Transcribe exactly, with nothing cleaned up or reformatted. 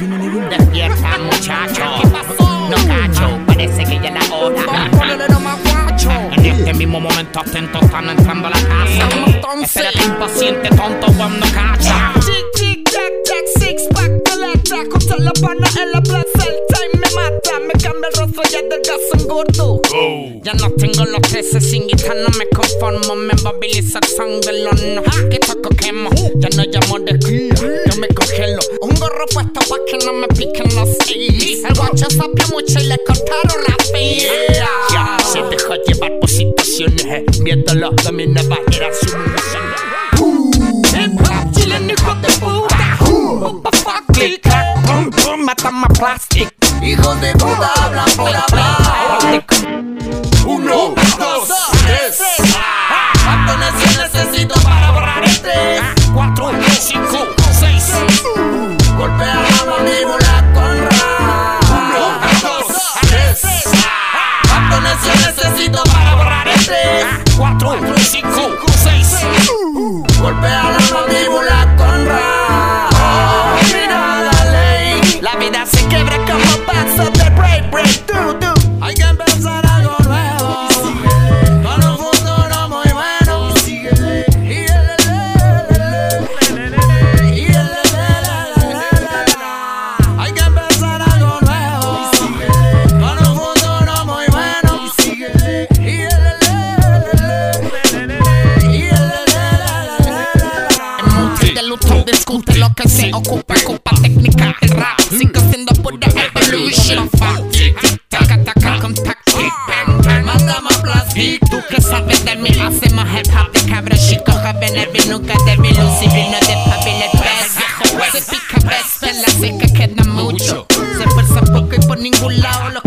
Despierta, muchacho. ¿Qué pasó? No cacho, parece que ya es la hora. En este mismo momento atento están entrando a la casa. Espérate impaciente, tonto, cuando cacha. Chic, chic, jack, jack, six pack, electra. Contra la pana en la plaza, el time me mata. Me cambia el rostro ya del gas en gordo. Oh. Ya no tengo los trece, sin guitarra no me conformo. Me moviliza el son del horno. Que toco quemo, ya no llamo de cría. Yo me congelo, un gorro puesto pa' que no me piquen los seis. El guacho sapia mucho y le cortaron la fila. Ya se dejó llevar por situaciones, viéndolo dominaba, era su misión. Hip hop, chillin' hijo de puta. Opa, fuck, click, clack, pum, pum, matan más plastic. Hijos de puta hablan por hablar. Uno, dos, tres. ¿Cuánto necio necesito para borrar estrés? Cuatro, cinco, seis. Golpea la mandíbula con rap. Uno, dos, tres. ¿Cuánto necio necesito para borrar estrés? Cuatro, cinco, seis. Golpea la mandíbula con rap. Oh, mira la ley. La vida se quiebra como paso de break, break, do, do. Hay que empezar algo nuevo, con un futuro muy bueno. Y el y el hay que empezar algo nuevo, con un futuro muy bueno. Y el En multi de luto discute lo que se ocupa, ocupa técnica el rap. Sigo siendo pura evolution. Taca, taca, contact. manda más plastic. Tú que sabes de mí, hacemos hip hop de cabros chicos jóvenes. Vi nunca de mi luz y vino de papel el pez. Se pica vez, en la seca queda mucho. Se esfuerza poco y por ningún lado lo